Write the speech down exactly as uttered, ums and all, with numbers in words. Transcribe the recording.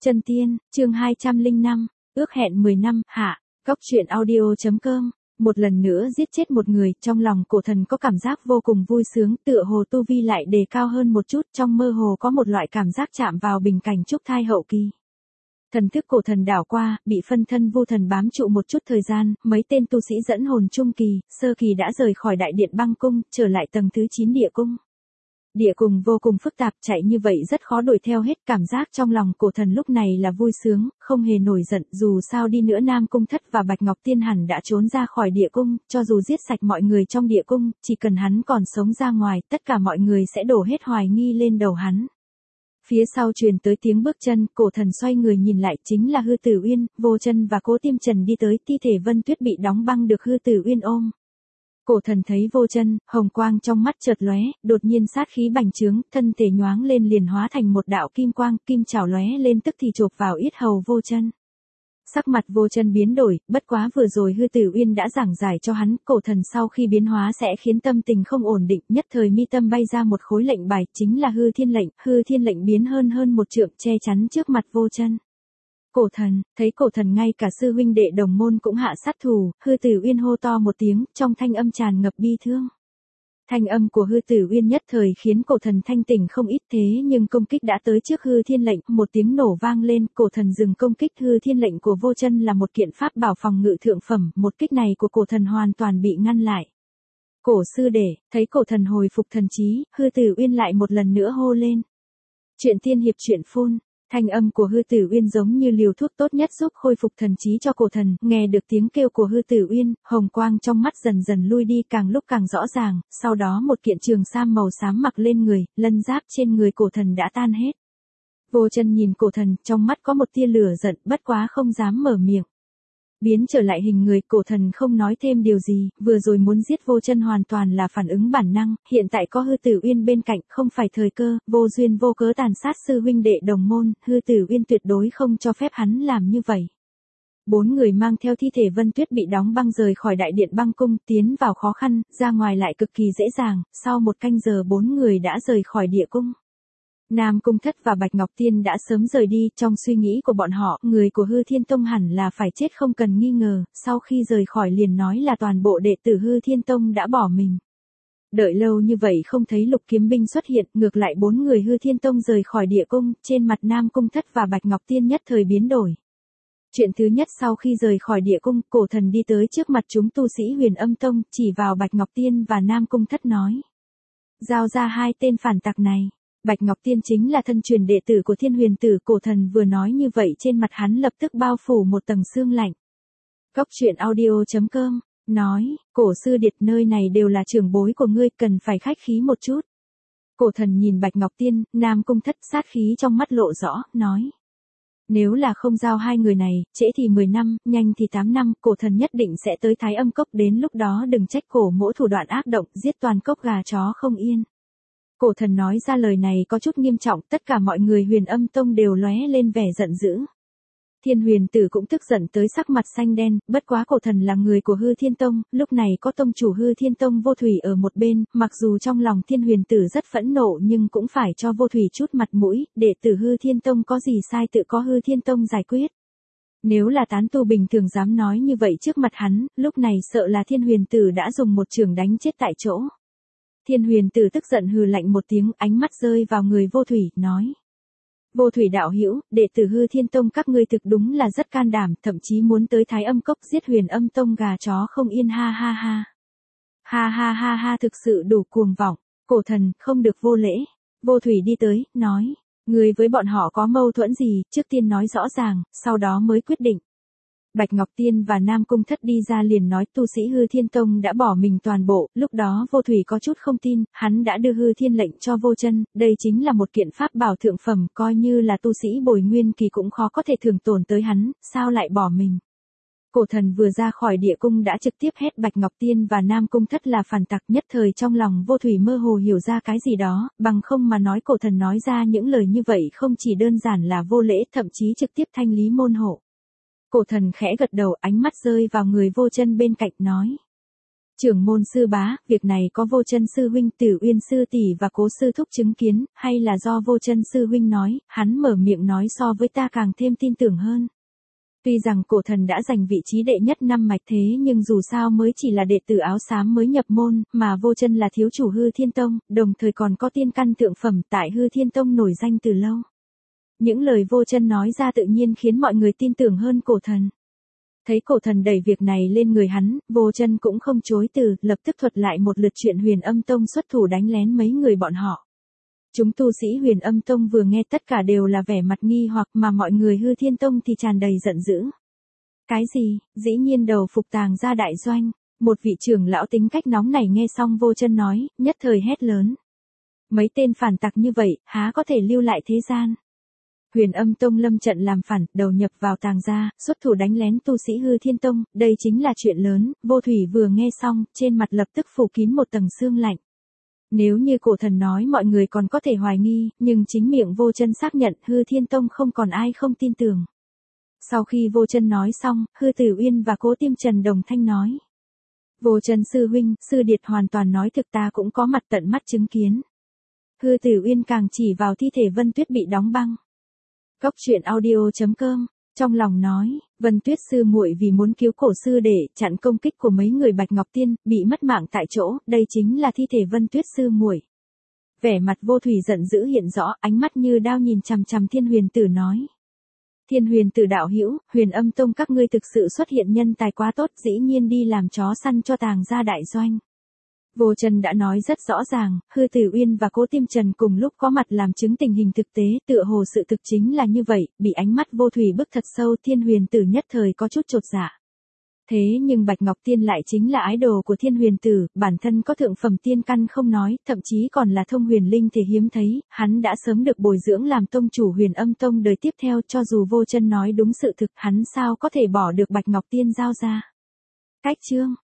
Chân tiên, chương hai trăm lẻ năm, ước hẹn mười năm, hạ, góc truyện audio.com. Một lần nữa giết chết một người, trong lòng cổ thần có cảm giác vô cùng vui sướng, tựa hồ tu vi lại đề cao hơn một chút, trong mơ hồ có một loại cảm giác chạm vào bình cảnh trúc thai hậu kỳ. Thần thức cổ thần đảo qua, bị phân thân vô thần bám trụ một chút thời gian, mấy tên tu sĩ dẫn hồn trung kỳ, sơ kỳ đã rời khỏi đại điện băng cung, trở lại tầng thứ chín địa cung. Địa cung vô cùng phức tạp, chạy như vậy rất khó đuổi theo hết, cảm giác trong lòng cổ thần lúc này là vui sướng, không hề nổi giận, dù sao đi nữa Nam Cung Thất và Bạch Ngọc Tiên hẳn đã trốn ra khỏi địa cung, cho dù giết sạch mọi người trong địa cung, chỉ cần hắn còn sống ra ngoài, tất cả mọi người sẽ đổ hết hoài nghi lên đầu hắn. Phía sau truyền tới tiếng bước chân, cổ thần xoay người nhìn lại, chính là Hư Tử Uyên, Vô Chân và Cố Tiêm Trần đi tới, thi thể Vân Tuyết bị đóng băng được Hư Tử Uyên ôm. Cổ thần thấy Vô Chân, hồng quang trong mắt chợt lóe, đột nhiên sát khí bành trướng, thân thể nhoáng lên liền hóa thành một đạo kim quang, kim chảo lóe lên tức thì chộp vào yết hầu Vô Chân. Sắc mặt Vô Chân biến đổi, bất quá vừa rồi Hư Tử Uyên đã giảng giải cho hắn, cổ thần sau khi biến hóa sẽ khiến tâm tình không ổn định, nhất thời mi tâm bay ra một khối lệnh bài, chính là Hư Thiên lệnh, Hư Thiên lệnh biến hơn hơn một trượng che chắn trước mặt Vô Chân. Cổ thần, thấy cổ thần ngay cả sư huynh đệ đồng môn cũng hạ sát thủ, Hư Tử Uyên hô to một tiếng, trong thanh âm tràn ngập bi thương. Thanh âm của Hư Tử Uyên nhất thời khiến cổ thần thanh tỉnh không ít, thế nhưng công kích đã tới trước Hư Thiên lệnh, một tiếng nổ vang lên, cổ thần dừng công kích. Hư Thiên lệnh của Vô Chân là một kiện pháp bảo phòng ngự thượng phẩm, một kích này của cổ thần hoàn toàn bị ngăn lại. Cổ sư đệ, thấy cổ thần hồi phục thần trí, Hư Tử Uyên lại một lần nữa hô lên. Chuyện tiên hiệp truyện phun. Thanh âm của Hư Tử Uyên giống như liều thuốc tốt nhất giúp khôi phục thần trí cho cổ thần, nghe được tiếng kêu của Hư Tử Uyên, hồng quang trong mắt dần dần lui đi, càng lúc càng rõ ràng, sau đó một kiện trường sam màu xám mặc lên người, lân giáp trên người cổ thần đã tan hết. Vô Chân nhìn cổ thần, trong mắt có một tia lửa giận, bất quá không dám mở miệng. Biến trở lại hình người, cổ thần không nói thêm điều gì, vừa rồi muốn giết Vô Chân hoàn toàn là phản ứng bản năng, hiện tại có Hư Tử Uyên bên cạnh, không phải thời cơ, vô duyên vô cớ tàn sát sư huynh đệ đồng môn, Hư Tử Uyên tuyệt đối không cho phép hắn làm như vậy. Bốn người mang theo thi thể Vân Tuyết bị đóng băng rời khỏi đại điện băng cung, tiến vào khó khăn, ra ngoài lại cực kỳ dễ dàng, sau một canh giờ bốn người đã rời khỏi địa cung. Nam Cung Thất và Bạch Ngọc Tiên đã sớm rời đi, trong suy nghĩ của bọn họ, người của Hư Thiên Tông hẳn là phải chết không cần nghi ngờ, sau khi rời khỏi liền nói là toàn bộ đệ tử Hư Thiên Tông đã bỏ mình. Đợi lâu như vậy không thấy Lục Kiếm Binh xuất hiện, ngược lại bốn người Hư Thiên Tông rời khỏi địa cung, trên mặt Nam Cung Thất và Bạch Ngọc Tiên nhất thời biến đổi. Chuyện thứ nhất sau khi rời khỏi địa cung, cổ thần đi tới trước mặt chúng tu sĩ Huyền Âm Tông, chỉ vào Bạch Ngọc Tiên và Nam Cung Thất nói. Giao ra hai tên phản tặc này. Bạch Ngọc Tiên chính là thân truyền đệ tử của Thiên Huyền Tử, cổ thần vừa nói như vậy trên mặt hắn lập tức bao phủ một tầng sương lạnh. Góc truyện audio.com, nói, cổ sư điệt nơi này đều là trưởng bối của ngươi, cần phải khách khí một chút. Cổ thần nhìn Bạch Ngọc Tiên, Nam Cung Thất sát khí trong mắt lộ rõ, nói. Nếu là không giao hai người này, trễ thì mười năm, nhanh thì tám năm, cổ thần nhất định sẽ tới Thái Âm Cốc, đến lúc đó đừng trách cổ mỗ thủ đoạn ác động, giết toàn cốc gà chó không yên. Cổ thần nói ra lời này có chút nghiêm trọng, tất cả mọi người Huyền Âm Tông đều lóe lên vẻ giận dữ. Thiên Huyền Tử cũng tức giận tới sắc mặt xanh đen, bất quá cổ thần là người của Hư Thiên Tông, lúc này có tông chủ Hư Thiên Tông Vô Thủy ở một bên, mặc dù trong lòng Thiên Huyền Tử rất phẫn nộ nhưng cũng phải cho Vô Thủy chút mặt mũi, đệ tử Hư Thiên Tông có gì sai tự có Hư Thiên Tông giải quyết. Nếu là tán tu bình thường dám nói như vậy trước mặt hắn, lúc này sợ là Thiên Huyền Tử đã dùng một chưởng đánh chết tại chỗ. Thiên Huyền Tử tức giận hừ lạnh một tiếng, ánh mắt rơi vào người Vô Thủy, nói. Vô Thủy đạo hữu, đệ tử Hư Thiên Tông các ngươi thực đúng là rất can đảm, thậm chí muốn tới Thái Âm Cốc giết Huyền Âm Tông gà chó không yên, ha ha ha. Ha ha ha ha, thực sự đủ cuồng vọng, cổ thần, không được vô lễ. Vô Thủy đi tới, nói, ngươi với bọn họ có mâu thuẫn gì, trước tiên nói rõ ràng, sau đó mới quyết định. Bạch Ngọc Tiên và Nam Cung Thất đi ra liền nói tu sĩ Hư Thiên Tông đã bỏ mình toàn bộ, lúc đó Vô Thủy có chút không tin, hắn đã đưa Hư Thiên lệnh cho Vô Chân, đây chính là một kiện pháp bảo thượng phẩm, coi như là tu sĩ bồi nguyên kỳ cũng khó có thể thường tổn tới hắn, sao lại bỏ mình. Cổ thần vừa ra khỏi địa cung đã trực tiếp hét Bạch Ngọc Tiên và Nam Cung Thất là phản tặc, nhất thời trong lòng Vô Thủy mơ hồ hiểu ra cái gì đó, bằng không mà nói cổ thần nói ra những lời như vậy không chỉ đơn giản là vô lễ, thậm chí trực tiếp thanh lý môn hộ. Cổ thần khẽ gật đầu, ánh mắt rơi vào người Vô Chân bên cạnh nói. Trưởng môn sư bá, việc này có Vô Chân sư huynh, Tử Uyên sư tỷ và Cố sư thúc chứng kiến, hay là do Vô Chân sư huynh nói, hắn mở miệng nói so với ta càng thêm tin tưởng hơn. Tuy rằng cổ thần đã giành vị trí đệ nhất năm mạch thế nhưng dù sao mới chỉ là đệ tử áo xám mới nhập môn, mà Vô Chân là thiếu chủ Hư Thiên Tông, đồng thời còn có tiên căn thượng phẩm tại Hư Thiên Tông nổi danh từ lâu. Những lời Vô Chân nói ra tự nhiên khiến mọi người tin tưởng hơn cổ thần. Thấy cổ thần đẩy việc này lên người hắn, Vô Chân cũng không chối từ, lập tức thuật lại một lượt chuyện Huyền Âm Tông xuất thủ đánh lén mấy người bọn họ. Chúng tu sĩ Huyền Âm Tông vừa nghe tất cả đều là vẻ mặt nghi hoặc, mà mọi người Hư Thiên Tông thì tràn đầy giận dữ. Cái gì, dĩ nhiên đầu phục Tàng gia đại doanh, một vị trưởng lão tính cách nóng nảy nghe xong Vô Chân nói, nhất thời hét lớn. Mấy tên phản tặc như vậy, há có thể lưu lại thế gian. Huyền Âm Tông lâm trận làm phản, đầu nhập vào Tàng gia, xuất thủ đánh lén tu sĩ Hư Thiên Tông, đây chính là chuyện lớn. Vô Thủy vừa nghe xong, trên mặt lập tức phủ kín một tầng sương lạnh. Nếu như cổ thần nói mọi người còn có thể hoài nghi, nhưng chính miệng Vô Chân xác nhận Hư Thiên Tông không còn ai không tin tưởng. Sau khi Vô Chân nói xong, Hư Tử Uyên và Cố Tiêm Trần đồng thanh nói. Vô Chân sư huynh, sư điệt hoàn toàn nói thực, ta cũng có mặt tận mắt chứng kiến. Hư Tử Uyên càng chỉ vào thi thể Vân Tuyết bị đóng băng. Góc truyện audio chấm com, trong lòng nói, Vân Tuyết sư muội vì muốn cứu cổ sư để chặn công kích của mấy người Bạch Ngọc Tiên, bị mất mạng tại chỗ, đây chính là thi thể Vân Tuyết sư muội. Vẻ mặt Vô Thủy giận dữ hiện rõ, ánh mắt như đao nhìn chằm chằm Thiên Huyền Tử nói. Thiên Huyền Tử đạo hữu, Huyền Âm Tông các ngươi thực sự xuất hiện nhân tài quá tốt, dĩ nhiên đi làm chó săn cho Tàng gia đại doanh. Vô Chân đã nói rất rõ ràng, Hư Tử Uyên và Cố Tiêm Trần cùng lúc có mặt làm chứng tình hình thực tế, tựa hồ sự thực chính là như vậy, bị ánh mắt Vô Thủy bức thật sâu, Thiên Huyền Tử nhất thời có chút chột dạ. Thế nhưng Bạch Ngọc Tiên lại chính là ái đồ của Thiên Huyền Tử, bản thân có thượng phẩm tiên căn không nói, thậm chí còn là thông huyền linh thể hiếm thấy, hắn đã sớm được bồi dưỡng làm tông chủ Huyền Âm Tông đời tiếp theo, cho dù Vô Chân nói đúng sự thực, hắn sao có thể bỏ được Bạch Ngọc Tiên giao ra. Cách chương